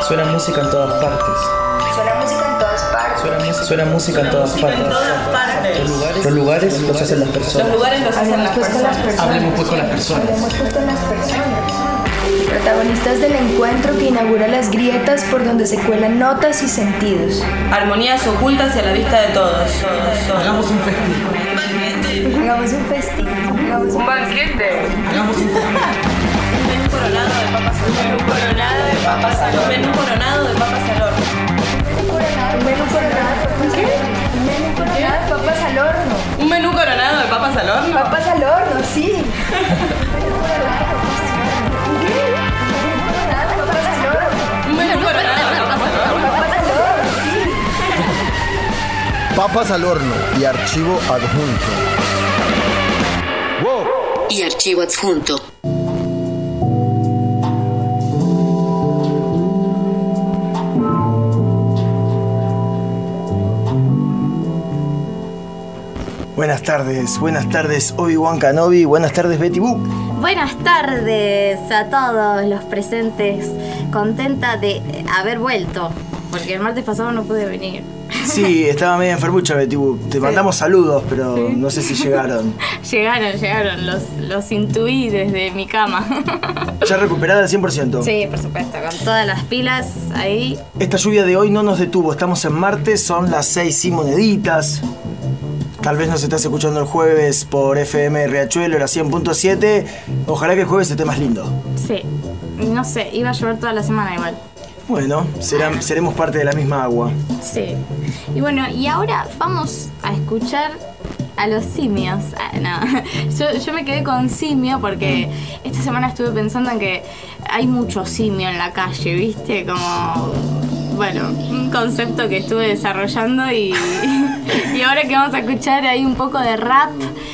Suena música en todas partes. Suena música en todas partes. Suena música en todas partes. Los lugares los hacen las personas. Hablemos pues con las personas. Protagonistas del encuentro que inaugura las grietas por donde se cuelan notas y sentidos. Armonías ocultas y a la vista de todos. Hagamos un festín. Hagamos un festín. Un banquete. Hagamos un festín. Menú coronado de papas al horno. Menú coronado de papas al horno. Menú coronado de papas al horno. Menú coronado de papas al horno. ¿Un menú coronado de papas al horno? Papas al horno, sí. ¿Un menú coronado de papas al horno? Papas al horno y archivo adjunto. ¡Wow! Y archivo adjunto. Buenas tardes Obi-Wan Kenobi, buenas tardes Betty Boop. Buenas tardes a todos los presentes, contenta de haber vuelto, porque el martes pasado no pude venir. Sí, estaba medio enfermucha Betty Boop, te mandamos saludos, pero sí, no sé si llegaron. Llegaron, los intuí desde mi cama. ¿Ya recuperada al 100%? Sí, por supuesto, con todas las pilas ahí. Esta lluvia de hoy no nos detuvo, estamos en martes, son las 6 y moneditas. Tal vez nos estás escuchando el jueves por FM Riachuelo, la 100.7. Ojalá que el jueves esté más lindo. Sí, no sé, iba a llover toda la semana igual. Bueno, seremos parte de la misma agua. Sí. Y bueno, y ahora vamos a escuchar a los simios. Yo me quedé con simio porque esta semana estuve pensando en que hay mucho simio en la calle, ¿viste? Como... Bueno, un concepto que estuve desarrollando y ahora que vamos a escuchar ahí un poco de rap,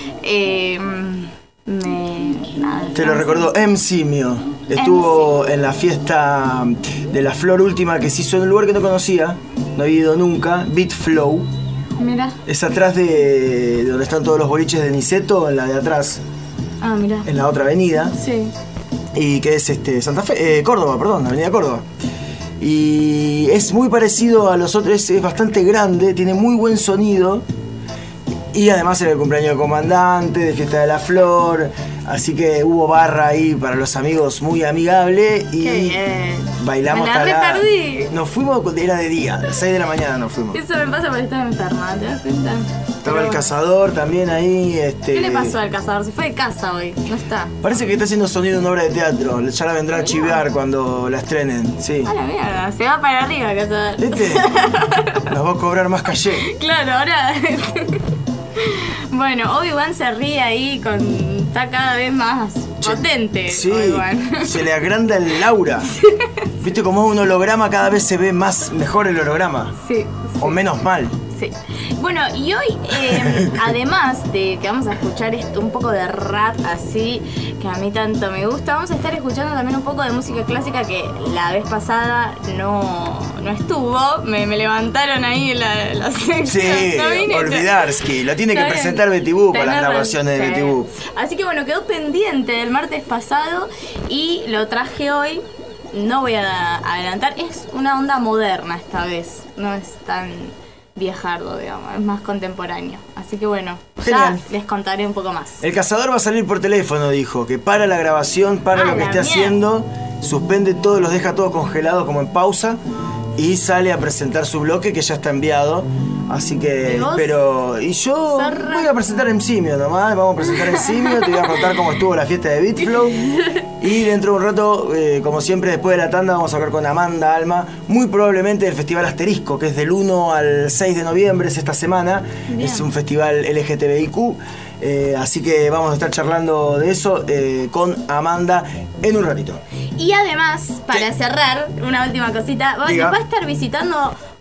Te lo recordó Simio. Estuvo en la fiesta de la Flor última que se hizo en un lugar que no conocía, no había ido nunca, Beat Flow. Mira. Es atrás de donde están todos los boliches de Niceto, en la de atrás. Ah, mira. En la otra avenida. Sí. Y que es Córdoba, Avenida Córdoba. Y es muy parecido a los otros, es bastante grande, tiene muy buen sonido. Y además era el cumpleaños del comandante, de Fiesta de la Flor. Así que hubo barra ahí para los amigos, muy amigable. Y qué bien. Bailamos hasta la... perdí. Nos fuimos, era de día, a las 6 de la mañana nos fuimos. Eso me pasa porque estaba enferma, ¿te das cuenta? Estaba el cazador también ahí. ¿Qué le pasó al cazador? Se fue de casa hoy, no está. Parece que está haciendo sonido en una obra de teatro. Ya la vendrá a chivear cuando la estrenen, sí. A la mierda, se va para arriba el cazador. ¿Viste? Nos va a cobrar más calle. Claro, ahora... Bueno, Obi-Wan se ríe ahí está cada vez más potente. Sí, Obi-Wan. Se le agranda el aura. ¿Viste cómo es un holograma? Cada vez se ve mejor el holograma. Sí. O menos mal. Sí. Bueno, y hoy, además de que vamos a escuchar un poco de rap así, que a mí tanto me gusta, vamos a estar escuchando también un poco de música clásica que la vez pasada no estuvo. Me levantaron ahí la sección. Sí, ¿no? Olvidarsky. Lo tiene que presentar Betty Boop para las grabaciones de Betty Boop. Así que bueno, quedó pendiente del martes pasado y lo traje hoy. No voy a adelantar, es una onda moderna esta vez, no es tan viejardo, digamos, es más contemporáneo. Así que bueno, genial. Ya les contaré un poco más. El cazador va a salir por teléfono, dijo, que para la grabación, para lo que esté haciendo, suspende todo, los deja todos congelados como en pausa y sale a presentar su bloque que ya está enviado. Así que, y yo voy a presentar en Simio nomás, vamos a presentar en Simio, te voy a contar cómo estuvo la fiesta de Beat Flow. Y dentro de un rato, como siempre, después de la tanda, vamos a hablar con Amanda Alma, muy probablemente del Festival Asterisco, que es del 1 al 6 de noviembre, es esta semana. Bien. Es un festival LGTBIQ. Así que vamos a estar charlando de eso con Amanda en un ratito. Y además, para cerrar, una última cosita, nos va a estar visitando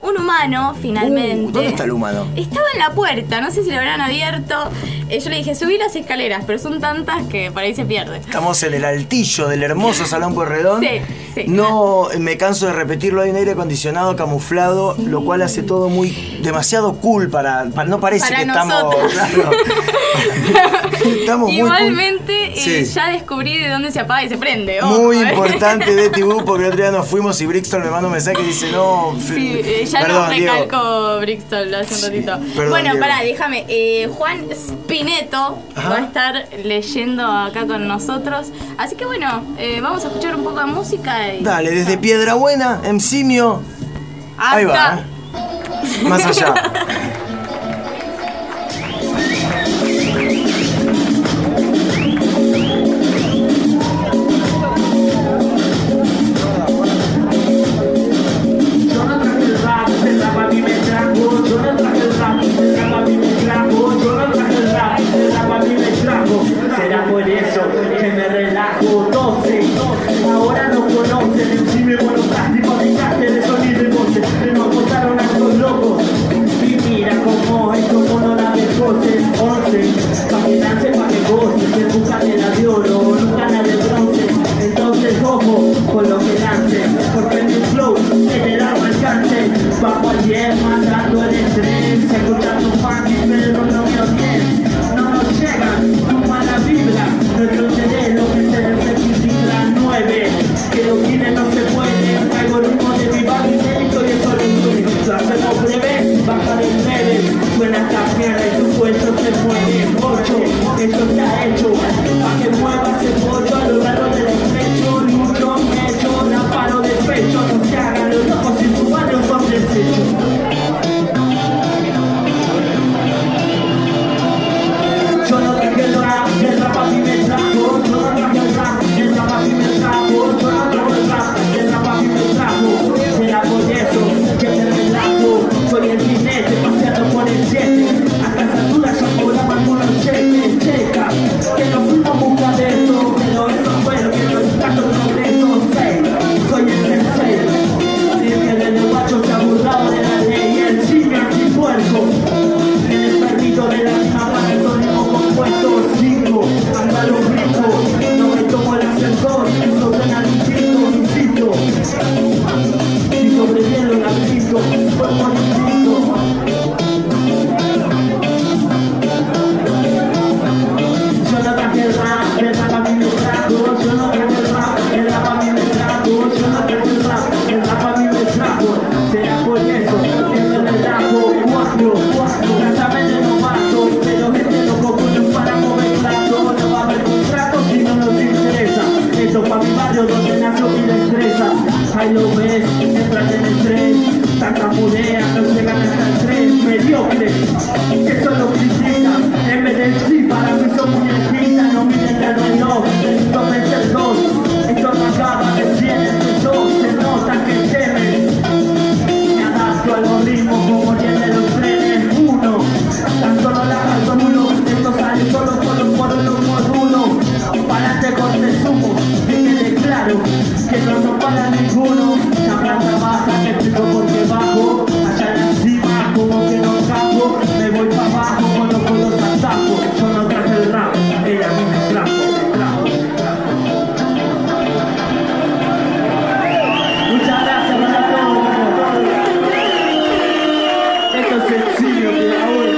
un humano, finalmente. ¿Dónde está el humano? Estaba en la puerta, no sé si lo habrán abierto. Yo le dije, subí las escaleras, pero son tantas que por ahí se pierde. Estamos en el altillo del hermoso Salón Pueyrredón. Sí. No me canso de repetirlo, hay un aire acondicionado camuflado, lo cual hace todo demasiado cool para no parece para que nosotros. estamos. Estamos Igualmente, muy cool. Sí. ya descubrí de dónde se apaga y se prende. Muy importante, Betty Boo, porque el otro día nos fuimos y Brixton me manda un mensaje y dice, no. Sí, ya perdón, nos recalcó Brixton hace un ratito. Perdón, bueno, Diego. pará, déjame. Juan Spineto va a estar leyendo acá con nosotros. Así que bueno, vamos a escuchar un poco de música. Dale, desde Piedrabuena, en Simio. Ahí va. Más allá. Será por eso que me relajo 12. Ahora no conocen el cine monoplástico de caste de sonido y voces. Nos botaron a estos locos. Y mira cómo es como no la descoce. 11, pa' que dance, pa' que goce. Se busca de la de oro, nunca la de bronce. Entonces ojo con lo que lance, porque mi flow tiene largo alcance. Bajo ayer matando el estrés, escuchando funky pero no me odien. No nos llegan tu mala vibra, retroceder lo que se desequilibra 9, que los guines no se pueden. Traigo el ritmo de mi barrio inédito y eso lo incluye. Lo hacemos breve, baja de 9, suena esta mierda y tu cuerpo se mueve 8, esto está hecho, pa' que muevas el pollo a lo largo del estrecho. Lucho, hecho, la paro de pecho, no se hagan los locos sin su barrio son desechos. Yo no traje el rap a mí me trajo. Yo no traje el rap a mí me trajo. Yo no traje el rap a mí me trajo. Será por eso que te relajo. Soy el jinete paseando por el 7. A casa dura yo cobraba algunos cheques. Checa, que no fuimos a buscar de eso. Pero eso fue lo que nos trajo el progreso. 6, soy el sensei. Y el guacho se ha burlado de la ley. El simio antipuerco. En el perrito de la misma para el sonido compuesto 5, anda los ricos, no me tomo el ascensor, no suena distinto, insisto. Si sobreviene un laberinto, cuerpo distinto. Yo no traje el rap a mí me trajo. Yo no traje el rap a mí me trajo. Yo no traje el rap a mí me trajo. Será por eso que me relajo 4, exactamente no mato. Pero gente loco para mover plato. No va a haber contrato si no nos interesa. Esto pa' mi barrio donde nació mi destreza. Ahí lo ves, entran en el tren. Tartamudea, no llegan hasta el tren. Mediocre, que solo critican. En vez de sí, para mí son muñequitas. No miren el reloj, necesito vencer 2. Esto no acaba, recién empezó. Se nota que temen. Me adapto a los ritmos como tienen los trenes. 1, tan solo la paso 1. Esto sale solo por los módulos. Pa'lante con resumo, dímele claro que no son para ninguno. La planta baja, te explico por qué bajo. Allá en la cima, como que no capo. Me voy para abajo con los codos al tapo. Yo no traje el rap, ella a mí me trajo. Muchas gracias para todos. Esto es sencillo, que ahora.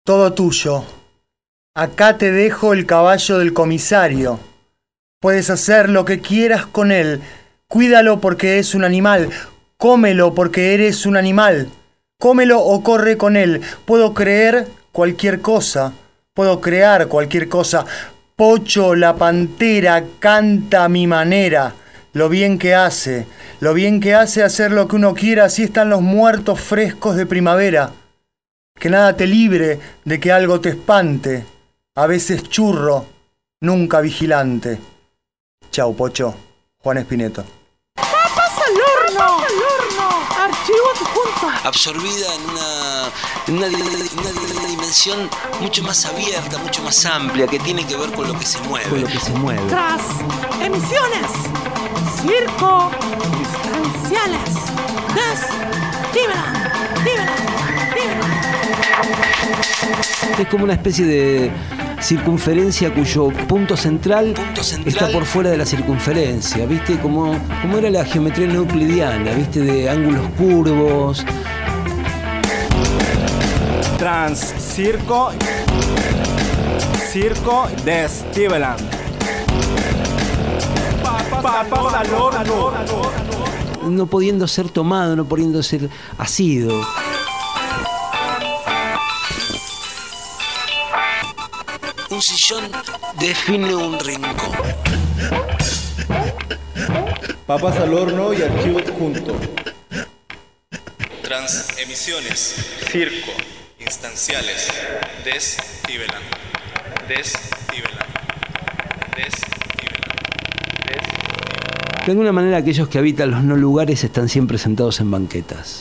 todo tuyo. Acá te dejo el caballo del comisario. Puedes hacer lo que quieras con él. Cuídalo porque es un animal. Cómelo porque eres un animal. Cómelo o corre con él. Puedo creer cualquier cosa. Puedo crear cualquier cosa. Pocho, la pantera, canta a mi manera. Lo bien que hace hacer lo que uno quiera. Así están los muertos frescos de primavera. Que nada te libre de que algo te espante. A veces churro, nunca vigilante. Chau, Pocho. Juan Espineto. ¡Papas al horno! Archivo adjunto. Absorbida en una dimensión mucho más abierta, mucho más amplia, que tiene que ver con lo que se mueve. Tras emisiones, circo, distanciales, Es como una especie de circunferencia cuyo punto central está por fuera de la circunferencia, ¿viste? Como era la geometría no euclidiana, ¿viste? De ángulos curvos. Trans circo de Steveland. Papas al horno. No pudiendo ser tomado, no pudiendo ser asido. Un sillón define un rincón. Papas al horno y archivo adjunto. Transemisiones, circo, instanciales, Steveland. De alguna manera, aquellos que habitan los no lugares están siempre sentados en banquetas.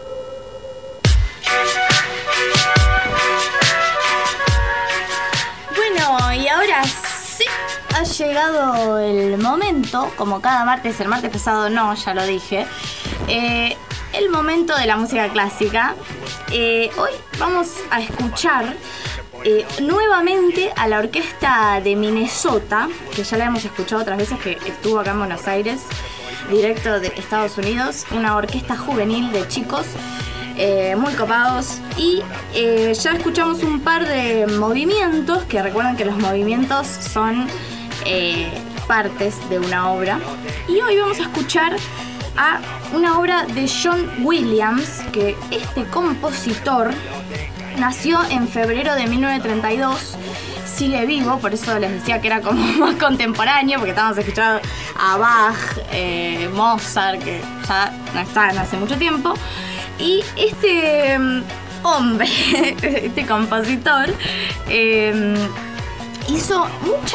Bueno, y ahora sí ha llegado el momento, como cada martes, el martes pasado no, ya lo dije, el momento de la música clásica. Hoy vamos a escuchar nuevamente a la orquesta de Minnesota, que ya la hemos escuchado otras veces, que estuvo acá en Buenos Aires, directo de Estados Unidos, una orquesta juvenil de chicos muy copados, y ya escuchamos un par de movimientos, que recuerden que los movimientos son partes de una obra, y hoy vamos a escuchar a una obra de John Williams, que este compositor nació en febrero de 1932, sigue vivo, por eso les decía que era como más contemporáneo, porque estábamos escuchando a Bach, Mozart, que ya no están hace mucho tiempo. Y este hombre, este compositor, hizo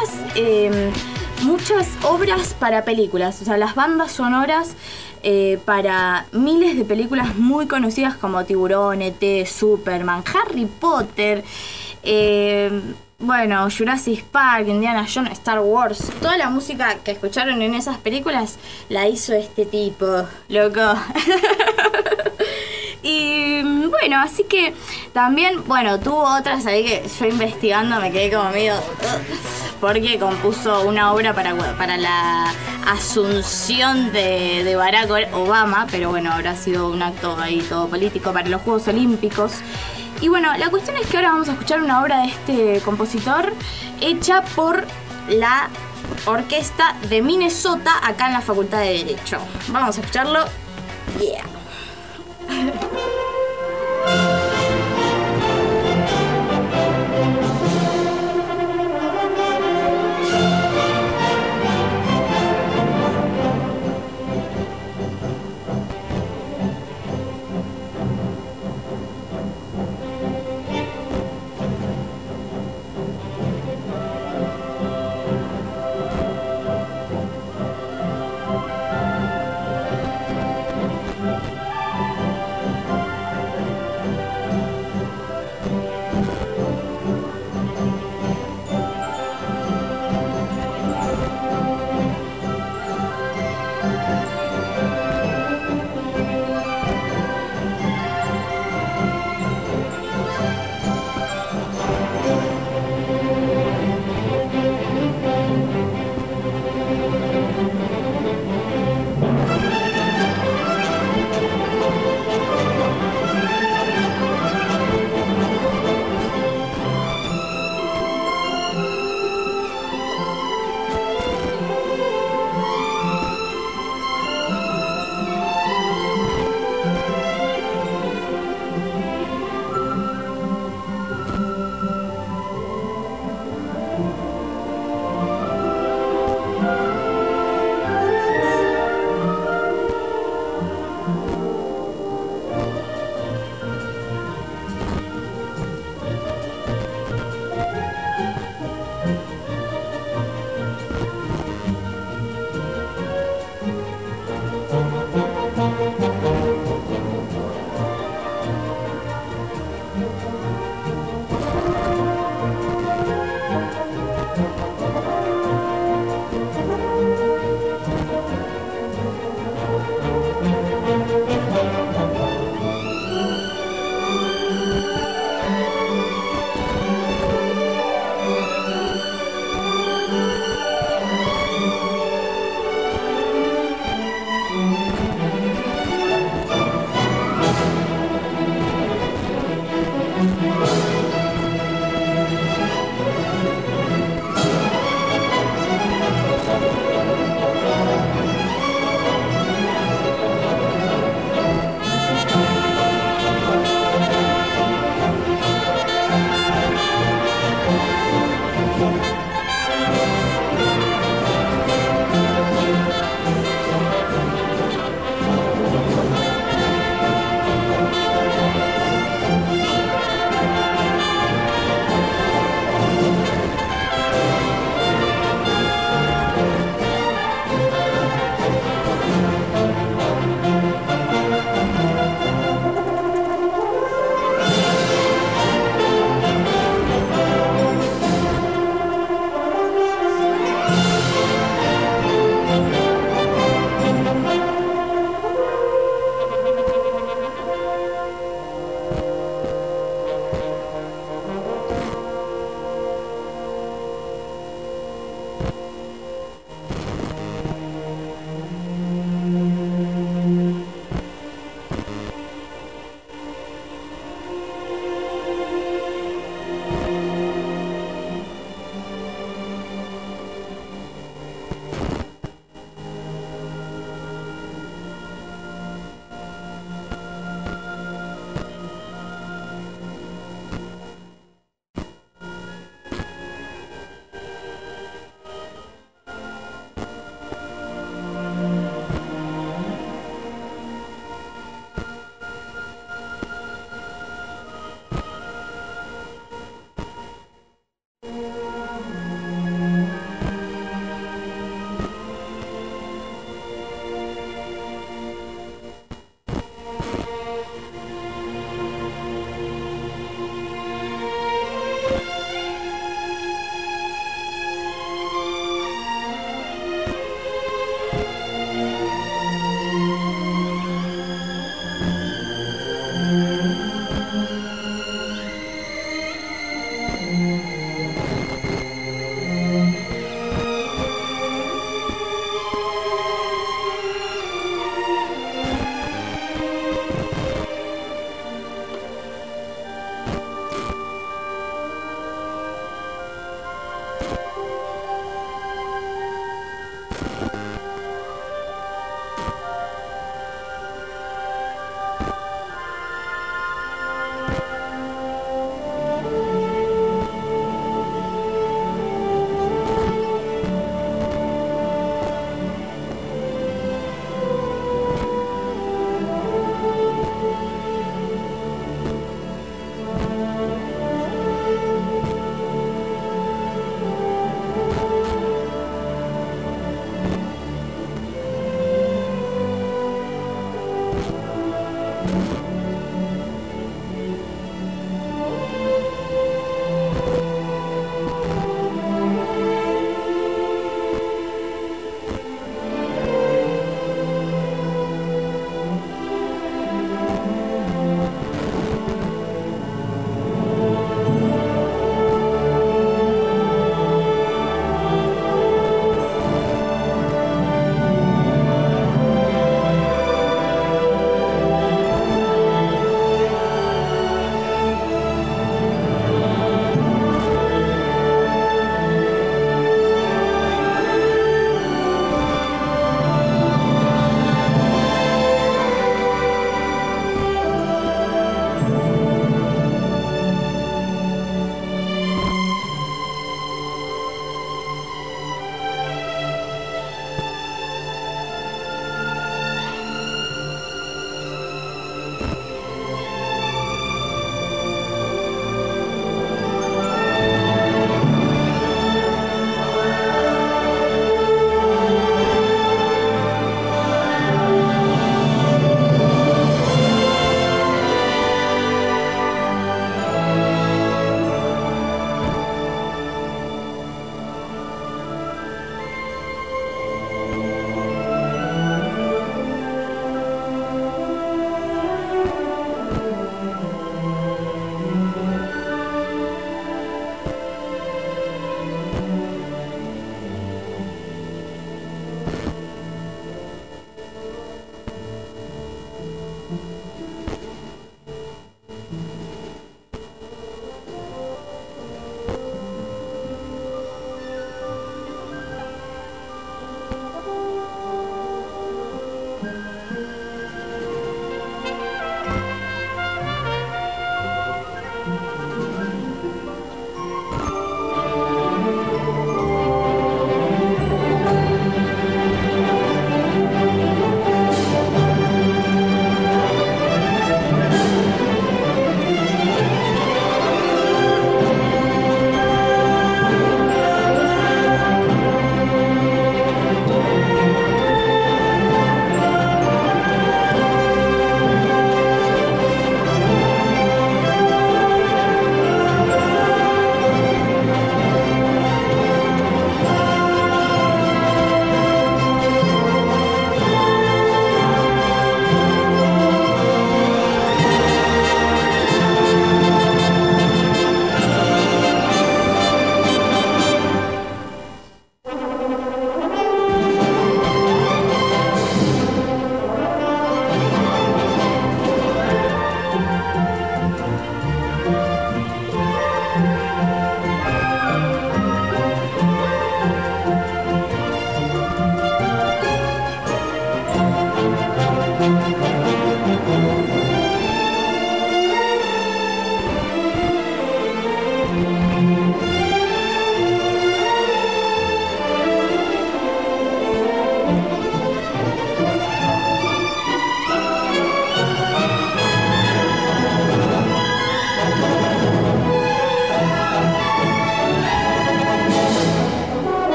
muchas obras para películas, o sea, las bandas sonoras para miles de películas muy conocidas como Tiburón, E.T., Superman, Harry Potter, bueno, Jurassic Park, Indiana Jones, Star Wars. Toda la música que escucharon en esas películas la hizo este tipo, loco. Y bueno, así que también, bueno, tuvo otras ahí que yo investigando me quedé como medio... porque compuso una obra para la asunción de Barack Obama, pero bueno, habrá sido un acto ahí todo político para los Juegos Olímpicos. Y bueno, la cuestión es que ahora vamos a escuchar una obra de este compositor hecha por la orquesta de Minnesota acá en la Facultad de Derecho. Vamos a escucharlo. Yeah.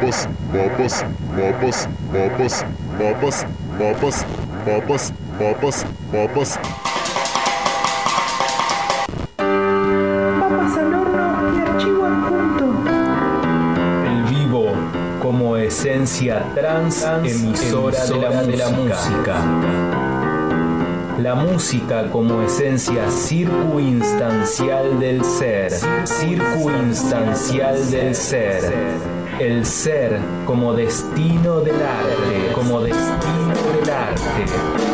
Papas al horno y archivo adjunto. El vivo como esencia emisora de la música. La música como esencia circunstancial del ser. Circunstancial del ser. El ser como destino del arte. Como destino del arte.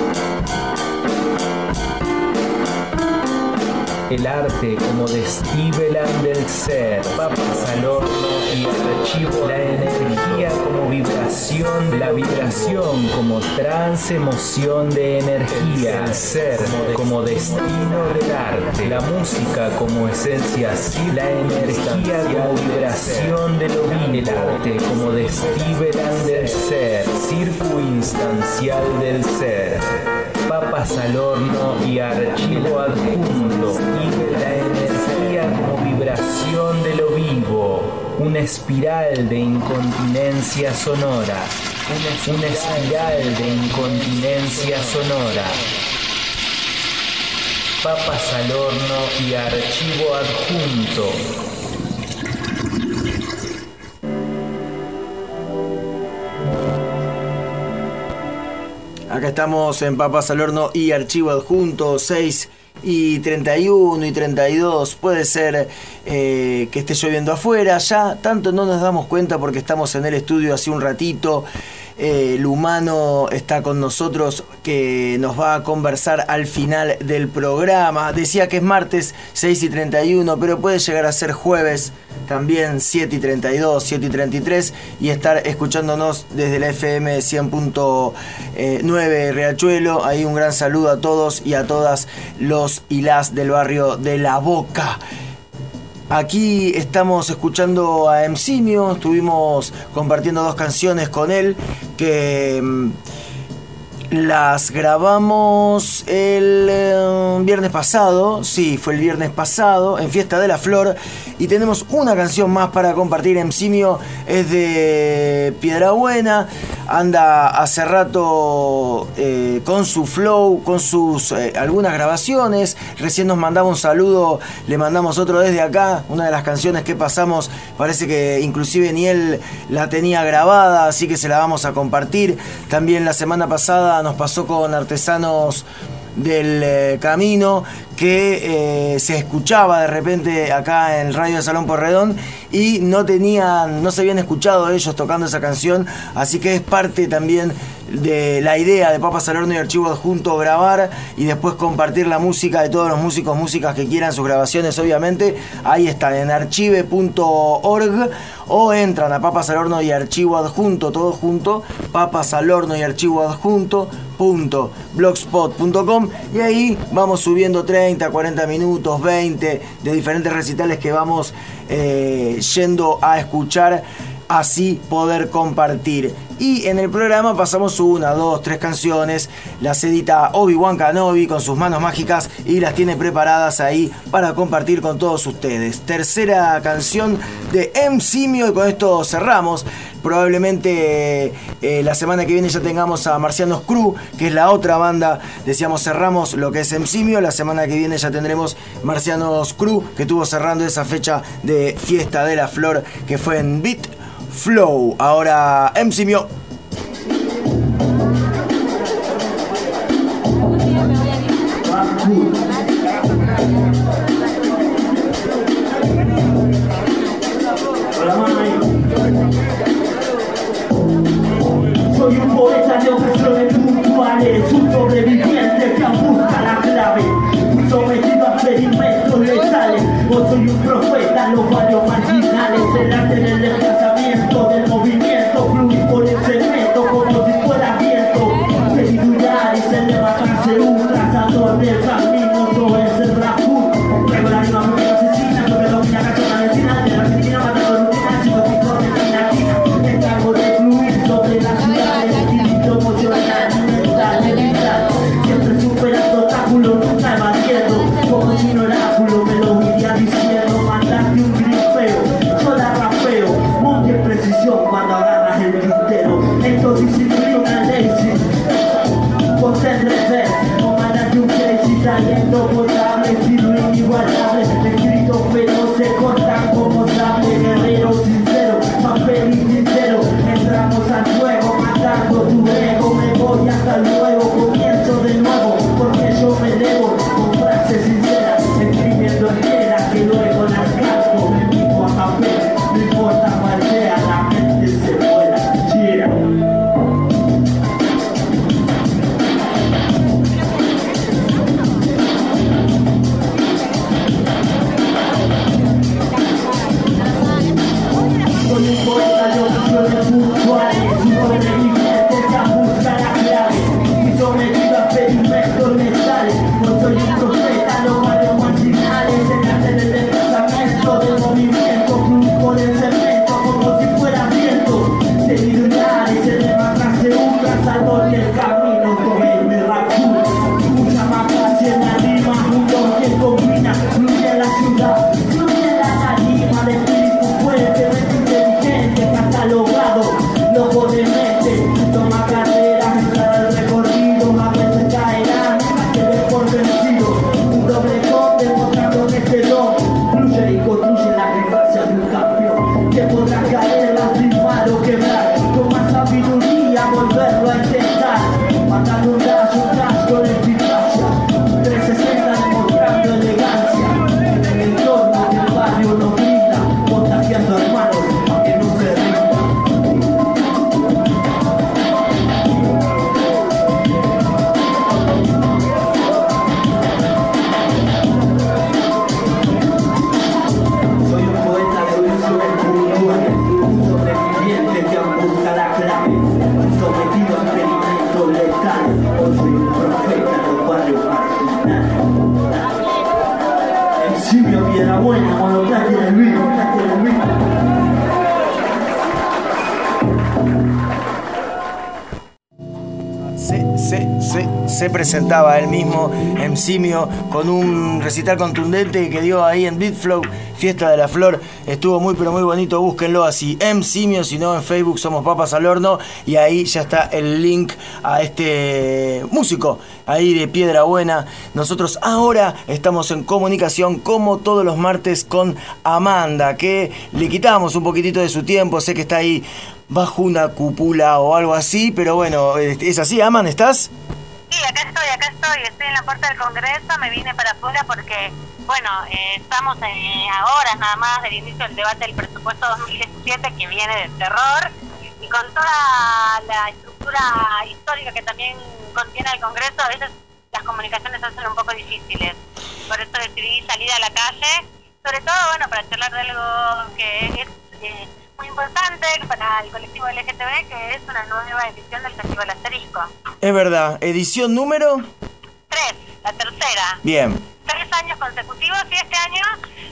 El arte como destivelan del ser, papas al horno y archivo, la energía como vibración, la vibración como trance, emoción de energía, el ser como destino del arte, la música como esencia, la energía como vibración de lo vivo, el arte como destivelan del ser, circunstancial del ser. Papas al horno y archivo adjunto, y la energía como vibración de lo vivo, una espiral de incontinencia sonora, una espiral de incontinencia sonora. Papas al horno y archivo adjunto. Acá estamos en Papas al horno y archivo adjunto, 6:31 y 32. Puede ser que esté lloviendo afuera, ya tanto no nos damos cuenta porque estamos en el estudio hace un ratito. El humano está con nosotros, que nos va a conversar al final del programa. Decía que es martes 6:31, pero puede llegar a ser jueves también 7:32, 7:33, y estar escuchándonos desde la FM 100.9 Riachuelo. Ahí un gran saludo a todos y a todas los y las del barrio de La Boca. Aquí estamos escuchando a Emsimio, estuvimos compartiendo 2 canciones con él que las grabamos el viernes pasado, sí, fue el viernes pasado, en Fiesta de la Flor, y tenemos una canción más para compartir. Emsimio es de Piedrabuena, anda hace rato con su flow, con sus algunas grabaciones. Recién nos mandaba un saludo, le mandamos otro desde acá. Una de las canciones que pasamos parece que inclusive ni él la tenía grabada, así que se la vamos a compartir. También la semana pasada nos pasó con Artesanos del Camino, que se escuchaba de repente acá en el radio de Salón Porredón y no se habían escuchado ellos tocando esa canción, así que es parte también de la idea de Papas al horno y archivo adjunto, grabar y después compartir la música de todos los músicas que quieran, sus grabaciones obviamente. Ahí están en archive.org o entran a Papas al horno y archivo adjunto, todo junto, Papas al horno y archivo adjunto .blogspot.com, y ahí vamos subiendo 30, 40 minutos, 20 de diferentes recitales que vamos yendo a escuchar, así poder compartir. Y en el programa pasamos 1, 2, 3 canciones, las edita Obi-Wan Kenobi con sus manos mágicas y las tiene preparadas ahí para compartir con todos ustedes. Tercera canción de Emsimio, y con esto cerramos. Probablemente la semana que viene ya tengamos a Marcianos Crew, que es la otra banda. Decíamos, cerramos lo que es Emsimio. La semana que viene ya tendremos Marcianos Crew, que estuvo cerrando esa fecha de Fiesta de la Flor, que fue en Beat Flow. Ahora Emsimio. Soy un poeta de ocasiones puntuales, un sobreviviente que busca la clave, un sometido a experimentos letales. O soy un profeta en los barrios marginales, el arte del desplazamiento, del movimiento, fluir por el cemento como si fuera viento. Seguidular y se levantarse un trazador del camino, soy aliento potable, estilo inigualable, escritos feroz se cortan como sable, guerrero sincero, papel y tintero, entramos al juego, matando tu ego, me voy hasta luego, comienzo de nuevo, porque yo me debo, con frases sinceras, escribiendo en piedras que luego las casco, me mismo a papel, no importa cuál sea, la mente se vuela, gira. Soy un poeta de opciones puntuales, un sobreviviente que busca la clave, y sometido a experimentos letales. No soy un profeta, los malos marginales, el arte del desplazamiento, del movimiento, flujo del cemento, como si fuera viento. Seguidores, se levanta, se hundan, salvo del camino, comer mi raccoon. Mucha más gracia en la rima, un don que combina, fluye en la ciudad, fluye en la tarima, de espíritu fuerte, inteligente, catalogado, loco de mente, toma carreras, entrar al recorrido, a veces caerán, que des por vencido, un doble conde mostrando que este don fluye y construye la desgracia de un campeón, que podrá caer, lastimar o quebrar, con más sabiduría volverlo a intentar, matando un dash con eficacia, 360 demostrando elegancia, en el entorno que el barrio nos brinda, contagiando hermanos a que no se rindan. Soy un poeta de visiones puntuales, un sobreviviente que busca la clave, sometido a experimentos letales. Hoy soy un profeta de los barrios marginales. El simio piedra buena, monoclate del vino, monoclate del vino. Se presentaba él mismo, Simio, con un recital contundente que dio ahí en Beat Flow, Fiesta de la Flor. Estuvo muy pero muy bonito, búsquenlo así, Simio, si no en Facebook somos Papas al Horno, y ahí ya está el link a este músico ahí de Piedra Buena. Nosotros ahora estamos en comunicación como todos los martes con Amanda, que le quitamos un poquitito de su tiempo, sé que está ahí bajo una cúpula o algo así, pero bueno, ¿es así, Aman? ¿Estás? Sí, acá estoy en la puerta del Congreso, me vine para afuera porque, bueno, estamos a horas nada más del inicio del debate del presupuesto 2017 que viene del terror, y con toda la estructura histórica que también contiene el Congreso, a veces las comunicaciones se hacen un poco difíciles, por eso decidí salir a la calle, sobre todo, bueno, para charlar de algo que es muy importante para el colectivo LGTB, que es una nueva edición del Festival Asterisco. Es verdad, edición número 3, la tercera. Bien. 3 años consecutivos, y este año,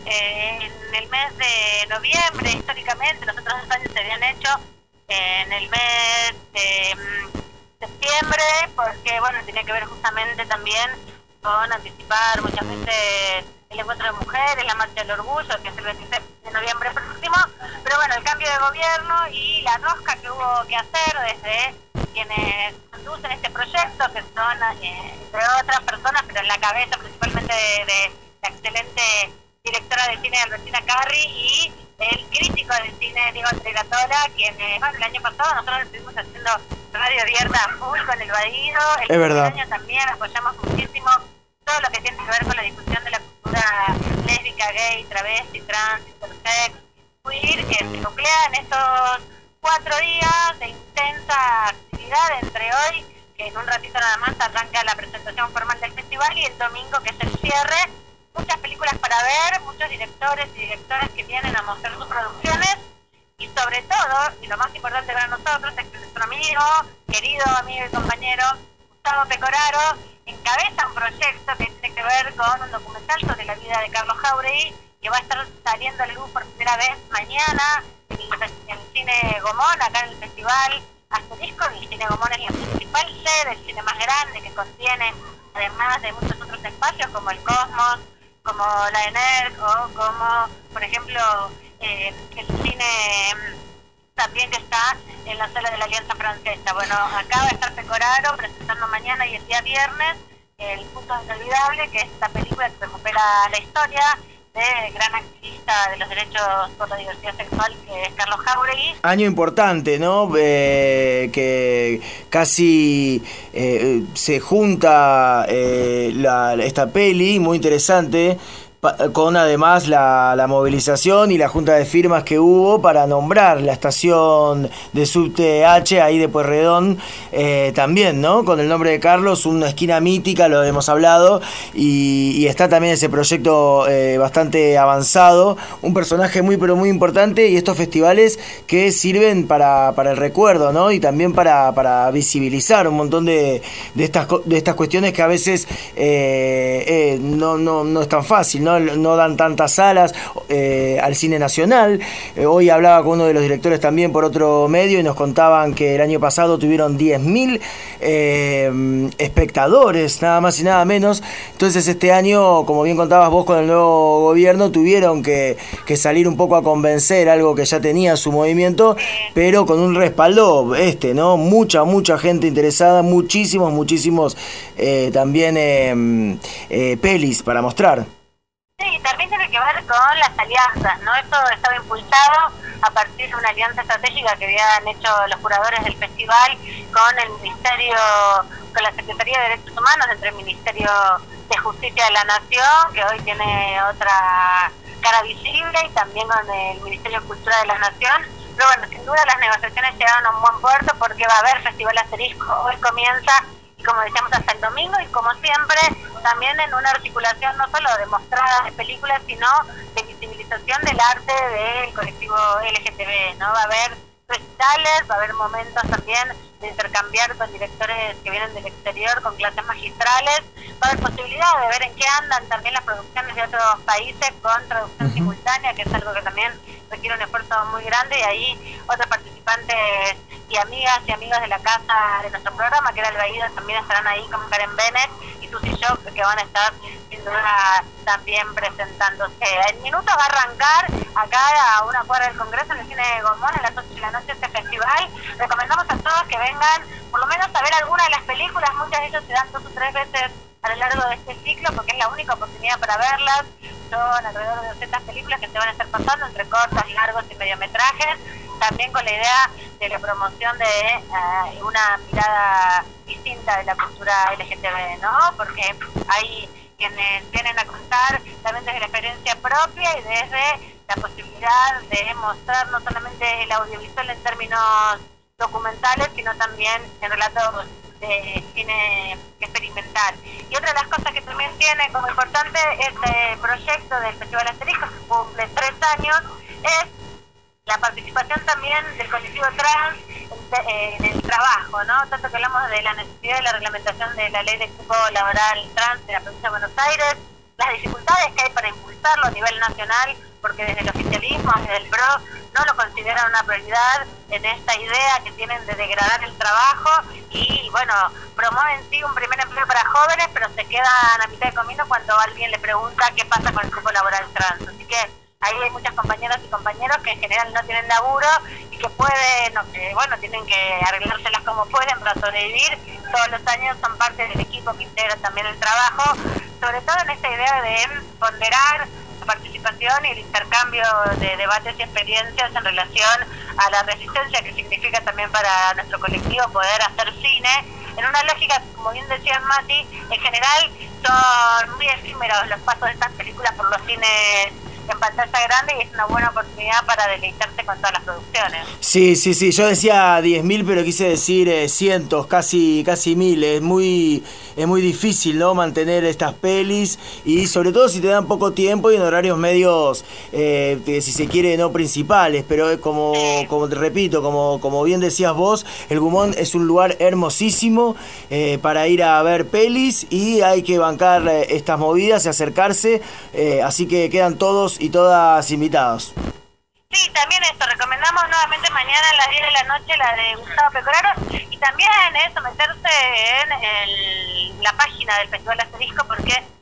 en el mes de noviembre, históricamente, los otros 2 años se habían hecho en el mes de septiembre, porque, bueno, tenía que ver justamente también con anticipar muchas veces el encuentro de mujeres, la marcha del orgullo, que es el 26 de noviembre próximo, pero bueno, el cambio de gobierno y la rosca que hubo que hacer desde quienes conducen este proyecto, que son, entre otras personas, pero en la cabeza principalmente de la excelente directora de cine Albertina Carri y el crítico de cine Diego Trigatola, quien, bueno, el año pasado nosotros estuvimos haciendo radio abierta a full con el Vadino, el año también apoyamos muchísimo todo lo que tiene que ver con la difusión de la cultura lésbica, gay, travesti, trans, intersex, queer, que se nuclea en estos 4 días de intensa actividad, entre hoy, que en un ratito nada más arranca la presentación formal del festival, y el domingo, que es el cierre. Muchas películas para ver, muchos directores y directoras que vienen a mostrar sus producciones, y sobre todo, y lo más importante para nosotros, es que nuestro amigo, querido amigo y compañero Gustavo Pecoraro encabeza un proyecto que tiene que ver con un documental sobre la vida de Carlos Jauregui, que va a estar saliendo a la luz por primera vez mañana en el Cine Gomón, acá en el Festival Asterisco. El Cine Gomón es la principal sede, el cine más grande, que contiene, además de muchos otros espacios como el Cosmos, como la ENERC, o como, por ejemplo, el cine también que está en la sala de la Alianza Francesa. Bueno, acá va a estar Pecoraro presentando mañana y el día viernes El Punto Inolvidable, que es esta película que recupera la historia del gran activista de los derechos por la diversidad sexual, que es Carlos Jáuregui. Año importante, ¿no? Que casi se junta esta peli, muy interesante, con además la movilización y la junta de firmas que hubo para nombrar la estación de subte H ahí de Pueyrredón, también, ¿no? Con el nombre de Carlos, una esquina mítica, lo hemos hablado, y está también ese proyecto bastante avanzado, un personaje muy pero muy importante, y estos festivales que sirven para el recuerdo, ¿no? Y también para visibilizar un montón de estas cuestiones que a veces no es tan fácil, ¿no? No dan tantas salas al cine nacional. Hoy hablaba con uno de los directores también por otro medio y nos contaban que el año pasado tuvieron 10.000 espectadores, nada más y nada menos. Entonces este año, como bien contabas vos, con el nuevo gobierno tuvieron que salir un poco a convencer algo que ya tenía su movimiento, pero con un respaldo ¿no? Mucha gente interesada, muchísimos también pelis para mostrar. Sí, también tiene que ver con las alianzas, ¿no? Esto estaba impulsado a partir de una alianza estratégica que habían hecho los curadores del festival con el Ministerio, con la Secretaría de Derechos Humanos, entre el Ministerio de Justicia de la Nación, que hoy tiene otra cara visible, y también con el Ministerio de Cultura de la Nación. Pero bueno, sin duda las negociaciones llegaron a un buen puerto porque va a haber Festival Asterisco, hoy comienza, y como decíamos, hasta el domingo, y como siempre, también en una articulación no solo de mostradas de películas, sino de visibilización del arte del colectivo LGTB, ¿no? Va a haber recitales, va a haber momentos también de intercambiar con directores que vienen del exterior, con clases magistrales, va a haber posibilidad de ver en qué andan también las producciones de otros países con traducción simultánea, que es algo que también requiere un esfuerzo muy grande, y ahí otros participantes y amigas y amigos de la casa de nuestro programa, que era Albaída, también estarán ahí, como Karen Bennett y Susi Shock, que van a estar sin duda también presentándose. En minutos va a arrancar acá a una cuadra del Congreso, en el Cine de Gomón, a las 8 de la noche, este festival. Recomendamos a todos que vengan por lo menos a ver alguna de las películas, muchas de ellas se dan 2 o 3 veces a lo largo de este ciclo, porque es la única oportunidad para verlas. Son alrededor de 200 películas que se van a estar pasando entre cortos, largos y mediometrajes, también con la idea de la promoción de una mirada distinta de la cultura LGTB, ¿no? Porque hay quienes vienen a contar también desde la experiencia propia y desde la posibilidad de mostrar no solamente el audiovisual en términos documentales, sino también en relatos de cine experimental. Y otra de las cosas que también tiene como importante este proyecto del Festival Asterisco, que cumple 3 años, es la participación también del colectivo trans en el trabajo, ¿no? Tanto que hablamos de la necesidad de la reglamentación de la ley de cupo laboral trans de la provincia de Buenos Aires, las dificultades que hay para impulsarlo a nivel nacional, porque desde el oficialismo, desde el PRO, no lo consideran una prioridad en esta idea que tienen de degradar el trabajo, y bueno, promueven sí un primer empleo para jóvenes, pero se quedan a mitad de camino cuando alguien le pregunta qué pasa con el cupo laboral trans. Así que ahí hay muchas compañeras y compañeros que en general no tienen laburo y que pueden, tienen que arreglárselas como pueden para sobrevivir. Todos los años son parte del equipo que integra también el trabajo, sobre todo en esta idea de ponderar la participación y el intercambio de debates y experiencias en relación a la resistencia que significa también para nuestro colectivo poder hacer cine en una lógica, como bien decías Mati, en general son muy efímeros los pasos de estas películas por los cines en pantalla grande, y es una buena oportunidad para deleitarse con todas las producciones. Sí, yo decía 10.000, pero quise decir cientos, casi 1.000. Es muy difícil, ¿no?, mantener estas pelis, y sobre todo si te dan poco tiempo y en horarios medios, si se quiere, no principales, pero como te repito, como bien decías vos, el Gumón es un lugar hermosísimo para ir a ver pelis, y hay que bancar estas movidas y acercarse, así que quedan todos y todas invitados. Sí, también esto, recomendamos nuevamente mañana a las 10 de la noche la de Gustavo Pecoraro, y también eso, meterse en la página del Festival Asterisco, porque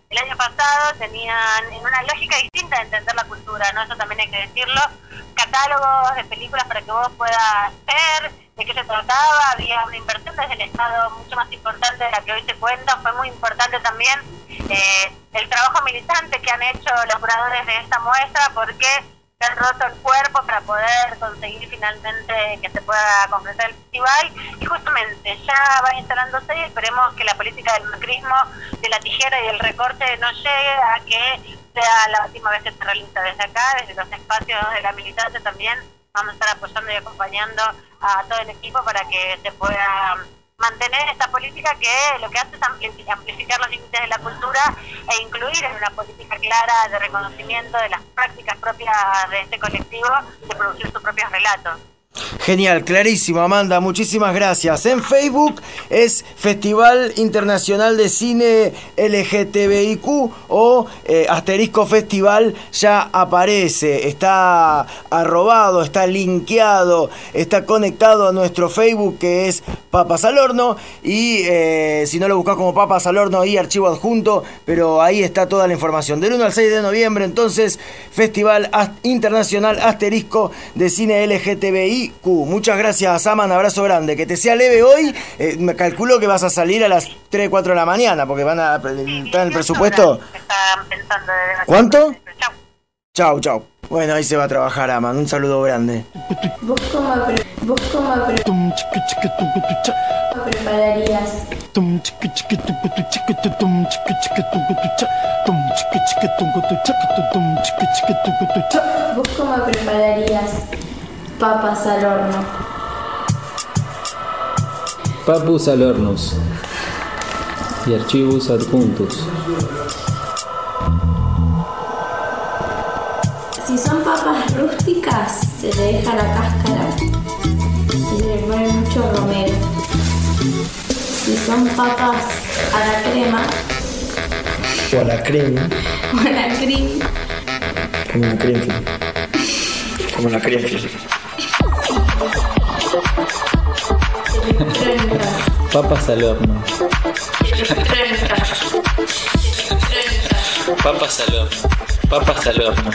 el año pasado tenían, en una lógica distinta de entender la cultura, ¿no? Eso también hay que decirlo, catálogos de películas para que vos puedas ver de qué se trataba, había una inversión desde el Estado mucho más importante de la que hoy se cuenta. Fue muy importante también el trabajo militante que han hecho los curadores de esta muestra, porque se han roto el cuerpo para poder conseguir finalmente que se pueda completar el festival, y justamente ya va instalándose, y esperemos que la política del macrismo, de la tijera y el recorte no llegue a que sea la última vez que se realiza. Desde acá, desde los espacios de la militancia también vamos a estar apoyando y acompañando a todo el equipo para que se pueda mantener esta política que lo que hace es amplificar los límites de la cultura e incluir en una política clara de reconocimiento de las prácticas propias de este colectivo, de producir sus propios relatos. Genial, clarísimo, Amanda, muchísimas gracias. En Facebook es Festival Internacional de Cine LGTBIQ o asterisco festival, ya aparece, está arrobado, está linkeado, está conectado a nuestro Facebook, que es Papas al Horno, y si no lo buscas como Papas al Horno y archivo adjunto, pero ahí está toda la información. Del 1 al 6 de noviembre, entonces, Festival Internacional asterisco de Cine LGTBIQ. Muchas gracias, Sama, un abrazo grande. Que te sea leve hoy. Me calculo que vas a salir a las 3, 4 de la mañana, porque van a estar en el presupuesto. ¿Cuánto? Chau. Bueno, ahí se va a trabajar, Aman. Un saludo grande. ¿Vos cómo prepararías? ¿Vos cómo prepararías papas al horno? Papus al hornos y archivos adjuntos. Si son papas rústicas, se le deja la cáscara y se le pone mucho romero. Si son papas a la crema o a la crema, como la crema. Papas al horno. Papas al horno.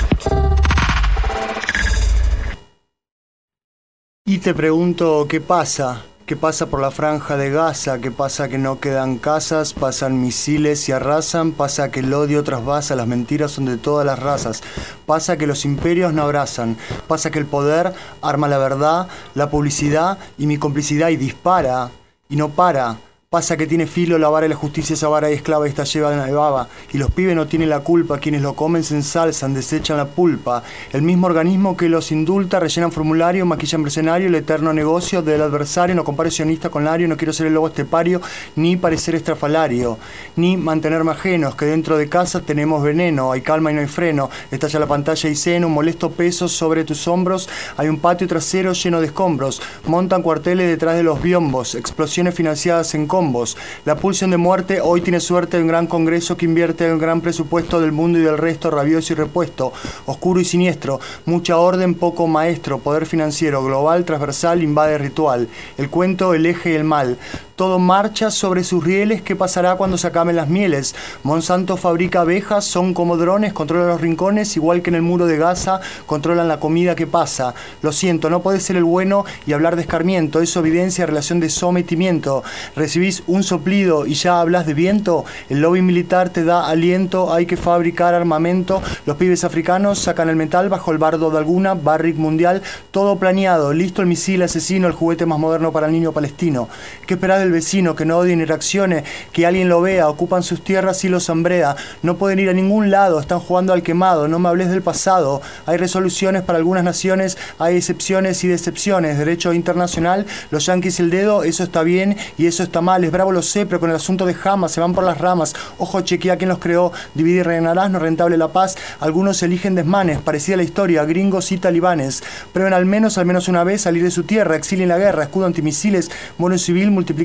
Y te pregunto, ¿qué pasa? ¿Qué pasa por la franja de Gaza? ¿Qué pasa que no quedan casas? Pasan misiles y arrasan. Pasa que el odio trasvasa. Las mentiras son de todas las razas. Pasa que los imperios no abrazan. Pasa que el poder arma la verdad, la publicidad y mi complicidad y dispara y no para. Pasa que tiene filo la vara y la justicia, esa vara y esclava y esta lleva de baba. Y los pibes no tienen la culpa, quienes lo comen se ensalzan, desechan la pulpa. El mismo organismo que los indulta, rellenan formulario, maquillan mercenario, el eterno negocio del adversario. No compare sionista con Lario, no quiero ser el lobo estepario, ni parecer estrafalario, ni mantenerme ajenos, que dentro de casa tenemos veneno, hay calma y no hay freno. Estalla la pantalla y seno, un molesto peso sobre tus hombros, hay un patio trasero lleno de escombros. Montan cuarteles detrás de los biombos, explosiones financiadas en la pulsión de muerte hoy tiene suerte de un gran congreso que invierte en un gran presupuesto del mundo y del resto, rabioso y repuesto, oscuro y siniestro, mucha orden, poco maestro, poder financiero, global, transversal, invade ritual, el cuento, el eje y el mal. Todo marcha sobre sus rieles. ¿Qué pasará cuando se acaben las mieles? Monsanto fabrica abejas, son como drones, controlan los rincones, igual que en el muro de Gaza, controlan la comida que pasa. Lo siento, no podés ser el bueno y hablar de escarmiento, eso evidencia relación de sometimiento. Recibís un soplido y ya hablas de viento, el lobby militar te da aliento, hay que fabricar armamento, los pibes africanos sacan el metal bajo el bardo de alguna, Barrick mundial, todo planeado, listo el misil asesino, el juguete más moderno para el niño palestino. ¿Qué esperás del vecino? Que no odie ni reaccione, que alguien lo vea, ocupan sus tierras y los hambrea, no pueden ir a ningún lado, están jugando al quemado, no me hables del pasado, hay resoluciones para algunas naciones, hay excepciones y decepciones, derecho internacional, los yanquis el dedo, eso está bien y eso está mal, es bravo lo sé, pero con el asunto de Hamas se van por las ramas, ojo, chequea quién los creó, divide y reinarás, no rentable la paz, algunos eligen desmanes, parecida la historia, gringos y talibanes, prueben al menos una vez salir de su tierra, exilien la guerra, escudo antimisiles, mono civil, multipliquen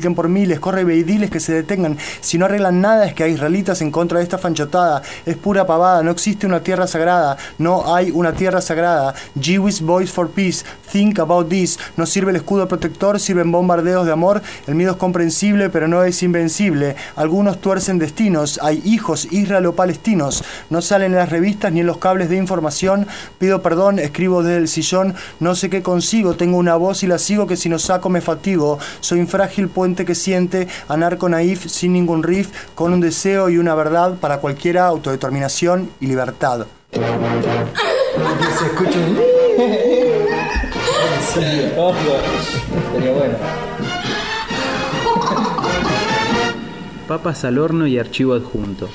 multipliquen por miles, corre y ve y diles que se detengan. Si no arreglan nada es que hay israelitas en contra de esta fanchotada. Es pura pavada, no existe una tierra sagrada, no hay una tierra sagrada. Jewish Voice for Peace, think about this. No sirve el escudo protector, sirven bombardeos de amor. El miedo es comprensible, pero no es invencible. Algunos tuercen destinos, hay hijos israelo-palestinos. No salen en las revistas ni en los cables de información. Pido perdón, escribo desde el sillón, no sé qué consigo, tengo una voz y la sigo que si no saco me fatigo. Soy un frágil puente que siente, anarco naif, sin ningún riff, con un deseo y una verdad para cualquiera, autodeterminación y libertad. Se escucha un... Sería bueno. Papas al horno y archivo adjunto.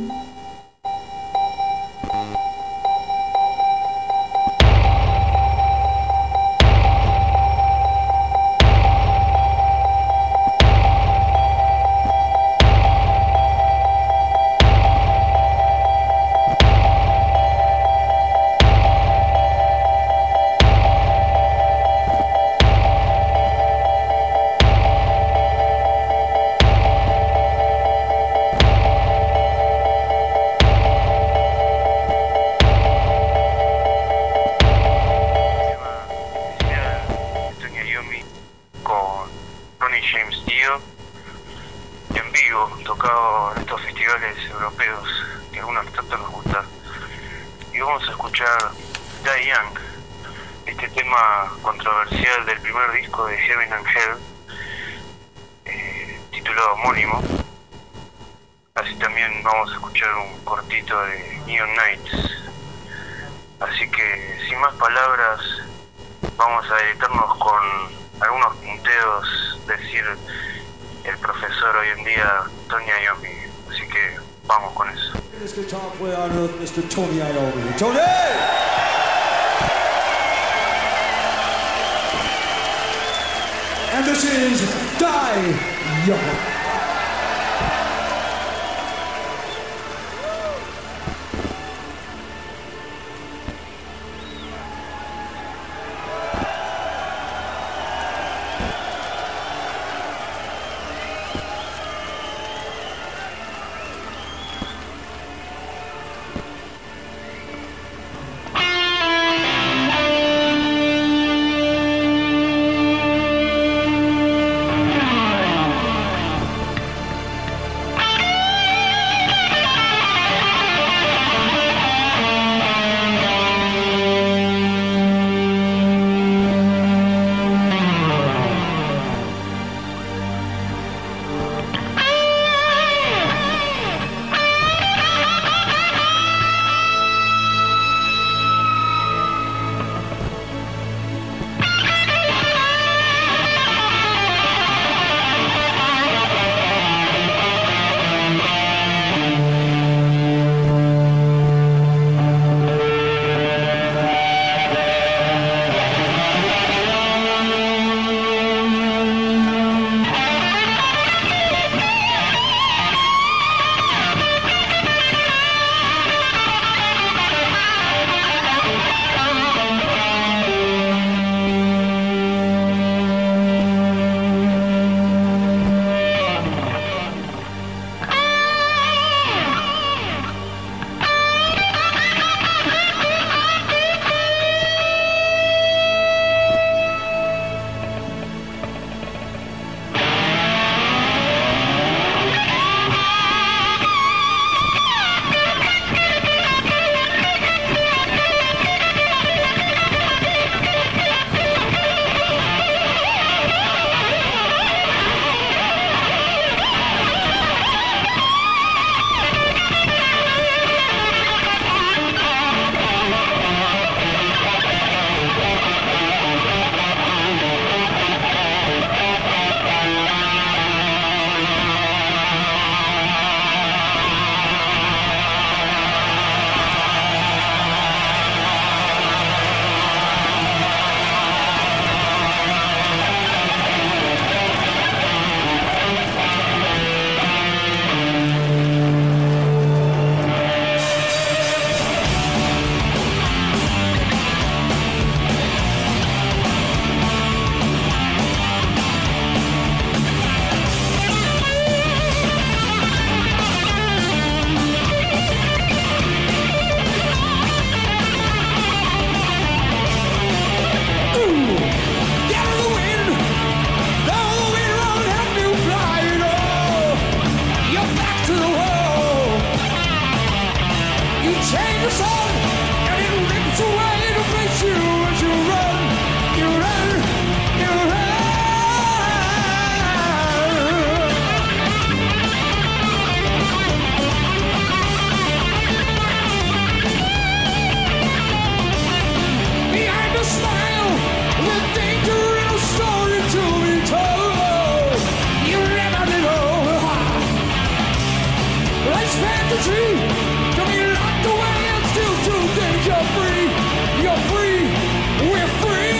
Mr. Tony Iommi. Tony! And this is Die Young. Change the sun, and it rips away to face you as you run, you run, you run. Behind the smile, with danger in a story to be told, you never know. Life's fantasy to be locked away and still to think you're free. You're free, we're free.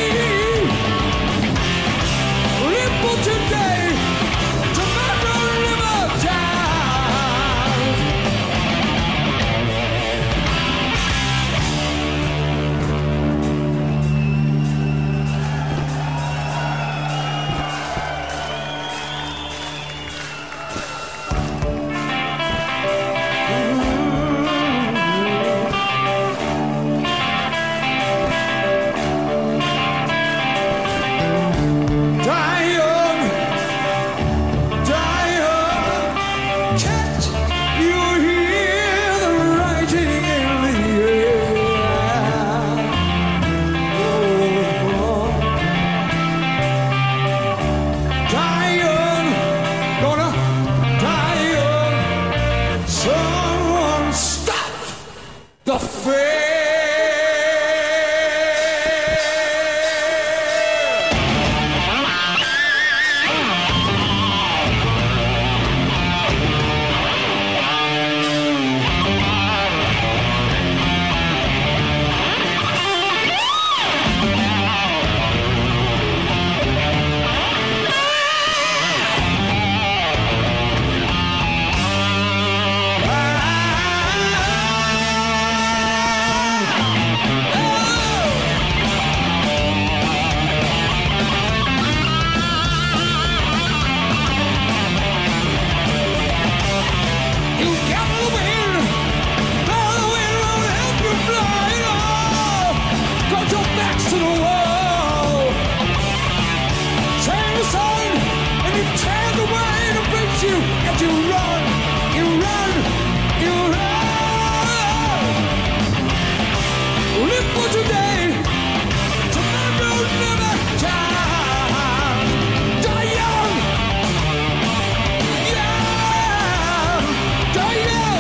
Live for today, tomorrow never dies. The fair. Die young,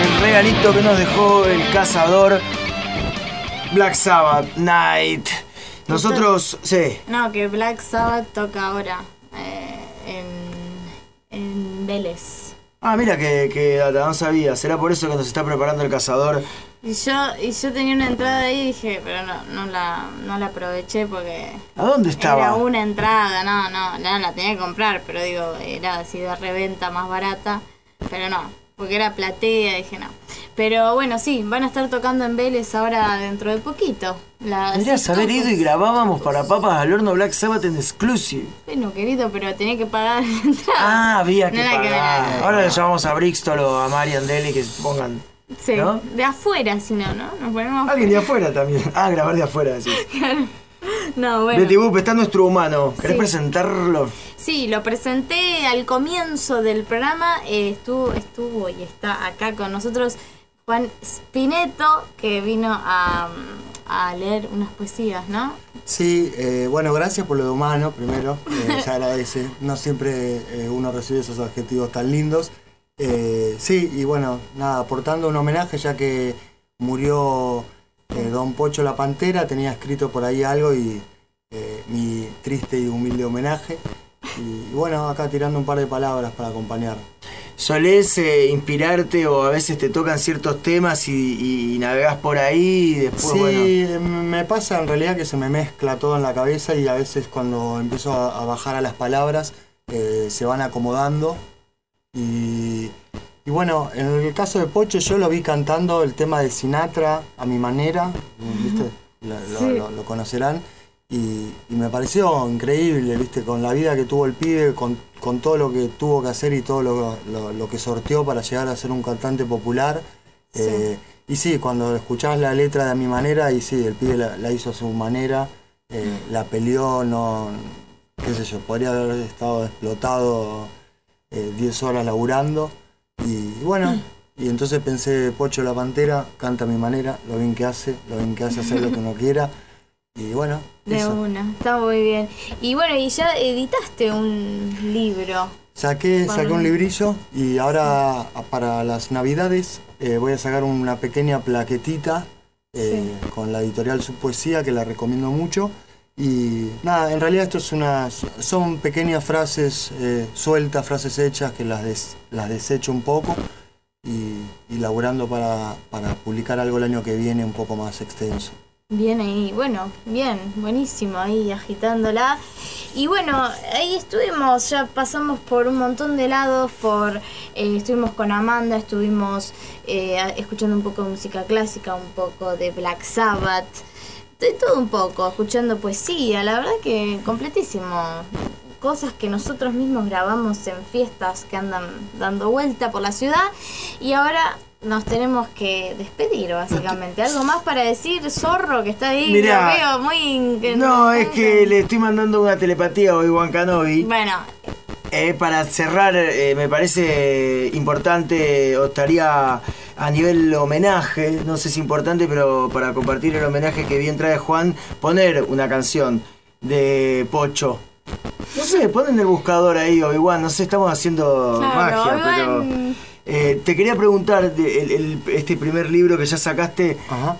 el regalito que nos dejó el cazador Black Sabbath Night. Nosotros, sí. No, que Black Sabbath toca ahora en Vélez. Ah, mira que no sabía. ¿Será por eso que nos está preparando el cazador? Y yo tenía una entrada ahí y dije, pero no la aproveché porque... ¿A dónde estaba? Era una entrada, no la tenía que comprar, pero digo, era así de reventa más barata, pero no, porque era platea, dije no. Pero bueno, sí, van a estar tocando en Vélez ahora dentro de poquito. Deberías haber ido y grabábamos para Papas al Horno Black Sabbath en exclusive. Bueno, querido, pero tenía que pagar la entrada. Ah, había que pagar. Que ahora le llamamos a Brixton o a Marian Deli que pongan... Sí, ¿no? De afuera, si no, nos ponemos... Alguien de afuera también. Ah, grabar de afuera, sí. Claro. No, bueno. Betty Boop, está nuestro humano. ¿Querés Sí. presentarlo? Sí, lo presenté al comienzo del programa. Estuvo y está acá con nosotros Juan Spineto, que vino a leer unas poesías, ¿no? Sí, bueno, gracias por lo de humano, primero. Se agradece. No siempre uno recibe esos adjetivos tan lindos. Sí, y bueno, nada, aportando un homenaje ya que murió Don Pocho la Pantera, tenía escrito por ahí algo y mi triste y humilde homenaje. Y bueno, acá tirando un par de palabras para acompañar. ¿Solés inspirarte o a veces te tocan ciertos temas y navegás por ahí y después, sí, bueno... me pasa en realidad que se me mezcla todo en la cabeza y a veces cuando empiezo a bajar a las palabras se van acomodando. Y bueno, en el caso de Pocho yo lo vi cantando el tema de Sinatra a mi manera, ¿viste? Lo conocerán. Y me pareció increíble, ¿viste? Con la vida que tuvo el pibe, con todo lo que tuvo que hacer y todo lo que sorteó para llegar a ser un cantante popular. Sí. Y sí, cuando escuchás la letra de A Mi Manera, y sí, el pibe la hizo a su manera, la peleó, no, qué sé yo, podría haber estado explotado 10 horas laburando. Y bueno, y entonces pensé, Pocho la Pantera, canta a mi manera, lo bien que hace hacer lo que uno quiera. Y bueno, de eso. una, está muy bien. Y bueno, y ya editaste un libro. Saqué un librillo y ahora para las Navidades voy a sacar una pequeña plaquetita con la editorial Subpoesía, que la recomiendo mucho. Y nada, en realidad esto son pequeñas frases sueltas, frases hechas que las desecho un poco y laburando para publicar algo el año que viene un poco más extenso. Bien ahí, bueno, bien, buenísimo, ahí agitándola. Y bueno, ahí estuvimos, ya pasamos por un montón de lados, estuvimos con Amanda, estuvimos escuchando un poco de música clásica, un poco de Black Sabbath, de todo un poco, escuchando poesía, la verdad que completísimo. Cosas que nosotros mismos grabamos en fiestas que andan dando vuelta por la ciudad y ahora... Nos tenemos que despedir, básicamente. ¿Algo más para decir, Zorro, que está ahí? Mirá, lo veo muy... No, es que le estoy mandando una telepatía a Obi-Wan Kenobi. Bueno. Para cerrar, me parece importante, o estaría a nivel homenaje, no sé si importante, pero para compartir el homenaje que bien trae Juan, poner una canción de Pocho. No sé, ponen el buscador ahí, Obi-Wan, no sé, estamos haciendo magia, pero... te quería preguntar, este primer libro que ya sacaste,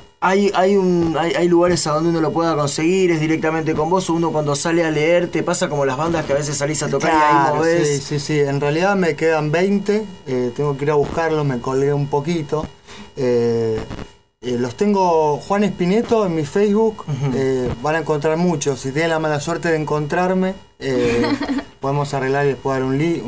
¿hay lugares a donde uno lo pueda conseguir? ¿Es directamente con vos o uno cuando sale a leer te pasa como las bandas que a veces salís a tocar y ahí movés? Sí, en realidad me quedan 20, tengo que ir a buscarlos, me colgué un poquito. Los tengo, Juan Spineto en mi Facebook, van a encontrar muchos. Si tienen la mala suerte de encontrarme, podemos arreglar y después dar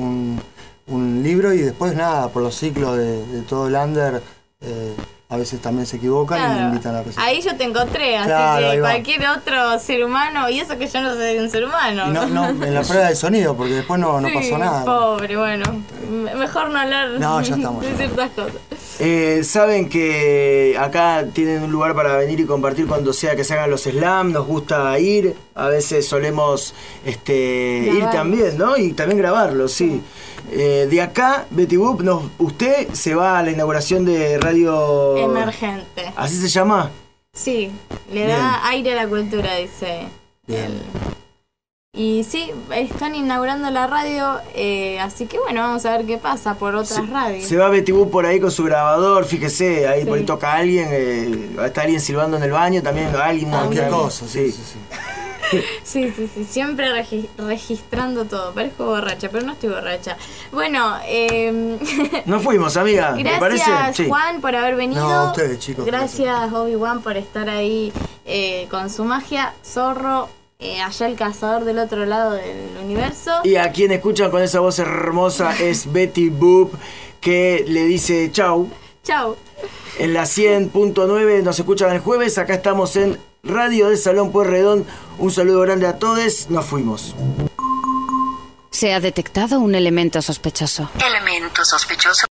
un libro y después nada, por los ciclos de todo el under, a veces también se equivocan y me invitan a presentar. Ahí yo te encontré, así Claro, que cualquier otro ser humano, y eso que yo no soy un ser humano. Y no, en la prueba de sonido, porque después no pasó nada. Pobre, bueno, mejor no hablar No, ya estamos. de ciertas cosas. Saben que acá tienen un lugar para venir y compartir cuando sea que se hagan los slams, nos gusta ir, a veces solemos ir también, ¿no? Y también grabarlo, sí. De acá, Betty Boop, usted se va a la inauguración de Radio Emergente. ¿Así se llama? Sí, le da aire a la cultura, dice. Bien. Y sí, están inaugurando la radio, así que bueno, vamos a ver qué pasa por otras radios. Se va Betty Boop por ahí con su grabador, fíjese, ahí por ahí toca a alguien, está alguien silbando en el baño, también alguien, cualquier cosa, sí. Sí, siempre registrando todo. Parezco borracha, pero no estoy borracha. Bueno, nos fuimos, amiga. Gracias, ¿me parece? Juan, por haber venido. No, ustedes, chicos. Gracias, Obi-Wan, por estar ahí con su magia. Zorro, allá el cazador del otro lado del universo. Y a quien escuchan con esa voz hermosa es Betty Boop, que le dice chau. Chau. En la 100.9 nos escuchan el jueves. Acá estamos en Radio del Salón Pueyrredón. Un saludo grande a todos. Nos fuimos. Se ha detectado un elemento sospechoso. Elemento sospechoso.